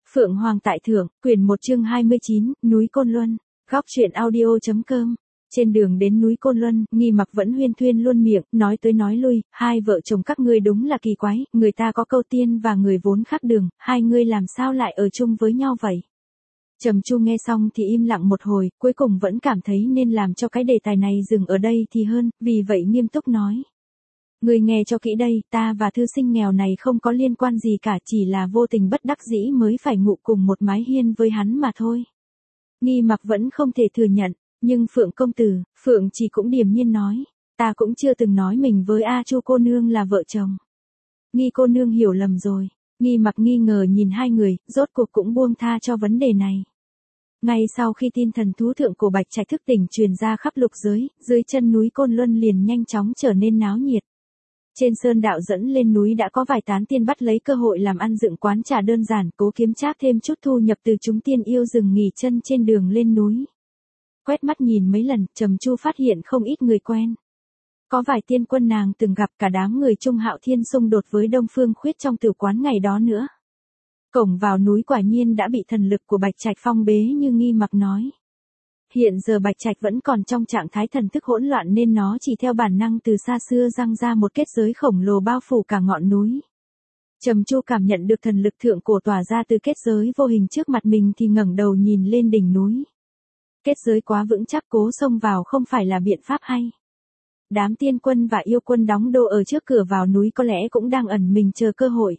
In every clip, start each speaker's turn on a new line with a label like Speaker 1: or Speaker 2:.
Speaker 1: Phượng Hoàng tại thượng, quyển 1 chương 29, núi Côn Luân, góc truyện audio.com. Trên đường đến núi Côn Luân, Nghi Mặc vẫn huyên thuyên luôn miệng, nói tới nói lui, hai vợ chồng các ngươi đúng là kỳ quái, người ta có câu tiên và người vốn khác đường, hai ngươi làm sao lại ở chung với nhau vậy? Trầm Chu nghe xong thì im lặng một hồi, cuối cùng vẫn cảm thấy nên làm cho cái đề tài này dừng ở đây thì hơn, vì vậy nghiêm túc nói. Ngươi nghe cho kỹ đây, ta và thư sinh nghèo này không có liên quan gì cả, chỉ là vô tình bất đắc dĩ mới phải ngủ cùng một mái hiên với hắn mà thôi. Nghi Mặc vẫn không thể thừa nhận, nhưng Phượng công tử, Phượng chỉ cũng điềm nhiên nói, ta cũng chưa từng nói mình với A Chu cô nương là vợ chồng. Nghi cô nương hiểu lầm rồi. Nghi Mặc nghi ngờ nhìn hai người, rốt cuộc cũng buông tha cho vấn đề này. Ngay sau khi tin thần thú thượng cổ Bạch Trạch thức tỉnh truyền ra khắp lục giới, dưới chân núi Côn Luân liền nhanh chóng trở nên náo nhiệt. Trên sơn đạo dẫn lên núi đã có vài tán tiên bắt lấy cơ hội làm ăn dựng quán trà đơn giản, cố kiếm trác thêm chút thu nhập từ chúng tiên yêu rừng nghỉ chân trên đường lên núi. Quét mắt nhìn mấy lần, Trầm Chu phát hiện không ít người quen. Có vài tiên quân nàng từng gặp, cả đám người Trung Hạo Thiên xung đột với Đông Phương Khuyết trong tử quán ngày đó nữa. Cổng vào núi quả nhiên đã bị thần lực của Bạch Trạch phong bế như Nghi Mặc nói. Hiện giờ Bạch Trạch vẫn còn trong trạng thái thần thức hỗn loạn nên nó chỉ theo bản năng từ xa xưa răng ra một kết giới khổng lồ bao phủ cả ngọn núi. Trầm Chu cảm nhận được thần lực thượng cổ tỏa ra từ kết giới vô hình trước mặt mình thì ngẩng đầu nhìn lên đỉnh núi. Kết giới quá vững chắc, cố xông vào không phải là biện pháp hay. Đám tiên quân và yêu quân đóng đô ở trước cửa vào núi có lẽ cũng đang ẩn mình chờ cơ hội.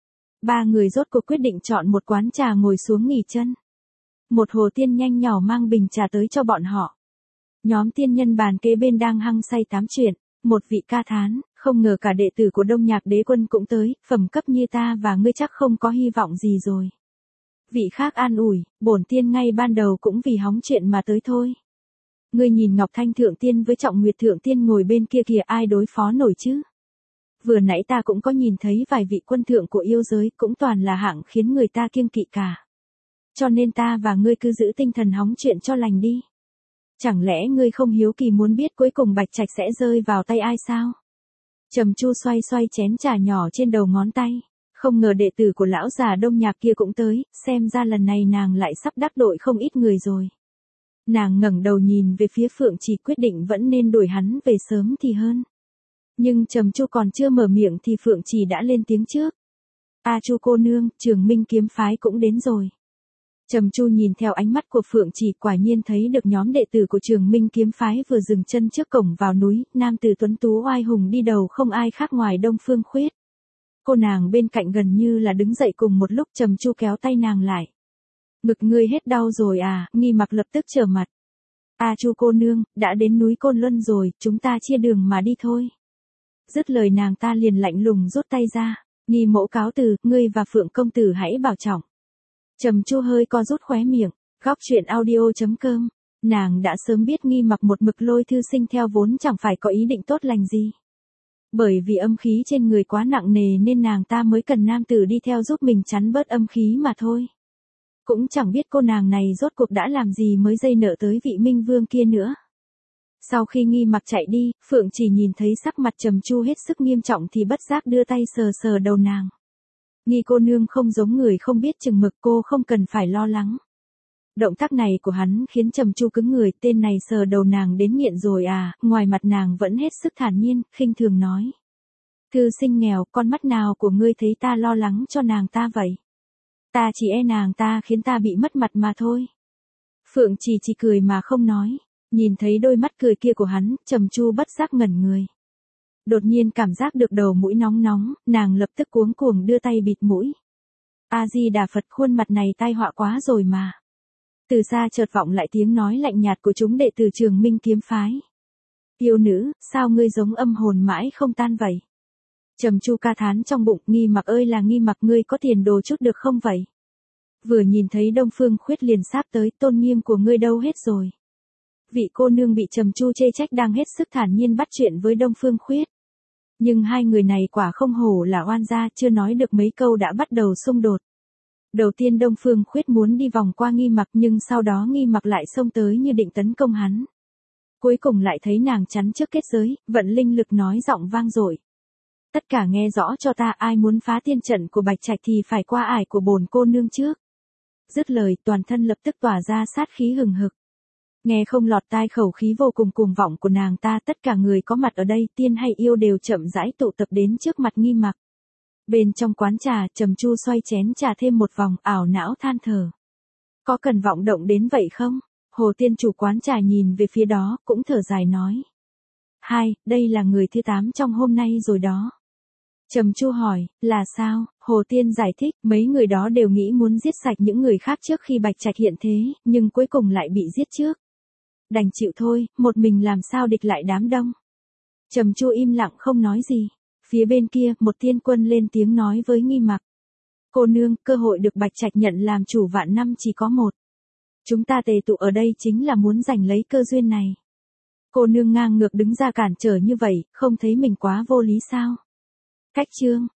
Speaker 1: Ba người rốt cuộc quyết định chọn một quán trà ngồi xuống nghỉ chân. Một hồ tiên nhanh nhỏ mang bình trà tới cho bọn họ. Nhóm tiên nhân bàn kế bên đang hăng say tám chuyện, một vị ca thán, không ngờ cả đệ tử của Đông Nhạc Đế Quân cũng tới, phẩm cấp như ta và ngươi chắc không có hy vọng gì rồi. Vị khác an ủi, bổn tiên ngay ban đầu cũng vì hóng chuyện mà tới thôi. Ngươi nhìn Ngọc Thanh Thượng Tiên với Trọng Nguyệt Thượng Tiên ngồi bên kia kìa, ai đối phó nổi chứ? Vừa nãy ta cũng có nhìn thấy vài vị quân thượng của yêu giới, cũng toàn là hạng khiến người ta kiêng kỵ cả. Cho nên ta và ngươi cứ giữ tinh thần hóng chuyện cho lành đi. Chẳng lẽ ngươi không hiếu kỳ muốn biết cuối cùng Bạch Trạch sẽ rơi vào tay ai sao? Trầm Chu xoay xoay chén trà nhỏ trên đầu ngón tay. Không ngờ đệ tử của lão già Đông Nhạc kia cũng tới, xem ra lần này nàng lại sắp đắc tội không ít người rồi. Nàng ngẩng đầu nhìn về phía Phượng Chỉ, quyết định vẫn nên đuổi hắn về sớm thì hơn. Nhưng Trầm Chu còn chưa mở miệng thì Phượng Chỉ đã lên tiếng trước. A Chu cô nương, Trường Minh kiếm phái cũng đến rồi. Trầm Chu nhìn theo ánh mắt của Phượng Chỉ, quả nhiên thấy được nhóm đệ tử của Trường Minh kiếm phái vừa dừng chân trước cổng vào núi, nam tử tuấn tú oai hùng đi đầu không ai khác ngoài Đông Phương Khuyết. Cô nàng bên cạnh gần như là đứng dậy cùng một lúc. Trầm Chu kéo tay nàng lại. Ngực ngươi hết đau rồi à? Nghi Mặc lập tức trở mặt. A Chu cô nương, đã đến núi Côn Luân rồi, chúng ta chia đường mà đi thôi. Dứt lời nàng ta liền lạnh lùng rút tay ra. Nghi mẫu cáo từ, ngươi và Phượng công tử hãy bảo trọng. Trầm Chu hơi co rút khóe miệng. Góc truyện audio.com. Nàng đã sớm biết Nghi Mặc một mực lôi thư sinh theo vốn chẳng phải có ý định tốt lành gì. Bởi vì âm khí trên người quá nặng nề nên nàng ta mới cần nam tử đi theo giúp mình chắn bớt âm khí mà thôi. Cũng chẳng biết cô nàng này rốt cuộc đã làm gì mới dây nợ tới vị Minh Vương kia nữa. Sau khi Nghi Mặc chạy đi, Phượng Chỉ nhìn thấy sắc mặt Trầm Chu hết sức nghiêm trọng thì bất giác đưa tay sờ sờ đầu nàng. Nghi cô nương không giống người không biết chừng mực, cô không cần phải lo lắng. Động tác này của hắn khiến Trầm Chu cứng người, tên này sờ đầu nàng đến nghiện rồi à? Ngoài mặt nàng vẫn hết sức thản nhiên, khinh thường nói. Thư sinh nghèo, con mắt nào của ngươi thấy ta lo lắng cho nàng ta vậy? Ta chỉ e nàng ta khiến ta bị mất mặt mà thôi. Phượng chỉ cười mà không nói. Nhìn thấy đôi mắt cười kia của hắn, Trầm Chu bất giác ngẩn người. Đột nhiên cảm giác được đầu mũi nóng nóng, nàng lập tức cuống cuồng đưa tay bịt mũi. A Di Đà Phật, khuôn mặt này tai họa quá rồi mà. Từ xa chợt vọng lại tiếng nói lạnh nhạt của chúng đệ tử Trường Minh kiếm phái. Yêu nữ, sao ngươi giống âm hồn mãi không tan vậy? Trầm Chu ca thán trong bụng, Nghi Mặc ơi là Nghi Mặc, ngươi có tiền đồ chút được không vậy? Vừa nhìn thấy Đông Phương Khuyết liền sáp tới, tôn nghiêm của ngươi đâu hết rồi? Vị cô nương bị Trầm Chu chê trách đang hết sức thản nhiên bắt chuyện với Đông Phương Khuyết. Nhưng hai người này quả không hổ là oan gia, chưa nói được mấy câu đã bắt đầu xung đột. Đầu tiên Đông Phương Khuyết muốn đi vòng qua Nghi Mặc, nhưng sau đó Nghi Mặc lại xông tới như định tấn công hắn. Cuối cùng lại thấy nàng chắn trước kết giới, vận linh lực nói giọng vang dội. Tất cả nghe rõ cho ta, ai muốn phá tiên trận của Bạch Trạch thì phải qua ải của bổn cô nương trước. Dứt lời, toàn thân lập tức tỏa ra sát khí hừng hực. Nghe không lọt tai khẩu khí vô cùng cuồng vọng của nàng ta, tất cả người có mặt ở đây, tiên hay yêu đều chậm rãi tụ tập đến trước mặt Nghi Mặc. Bên trong quán trà, Trầm Chu xoay chén trà thêm một vòng, ảo não than thở. Có cần vọng động đến vậy không? Hồ Tiên chủ quán trà nhìn về phía đó, cũng thở dài nói. Đây là người thứ 8 trong hôm nay rồi đó. Trầm Chu hỏi, là sao? Hồ Tiên giải thích, mấy người đó đều nghĩ muốn giết sạch những người khác trước khi Bạch Trạch hiện thế, nhưng cuối cùng lại bị giết trước. Đành chịu thôi, một mình làm sao địch lại đám đông. Trầm Chu im lặng không nói gì. Phía bên kia, một tiên quân lên tiếng nói với Nghi Mặc. Cô nương, cơ hội được Bạch Trạch nhận làm chủ vạn năm chỉ có một. Chúng ta tề tụ ở đây chính là muốn giành lấy cơ duyên này. Cô nương ngang ngược đứng ra cản trở như vậy, không thấy mình quá vô lý sao? Cách chương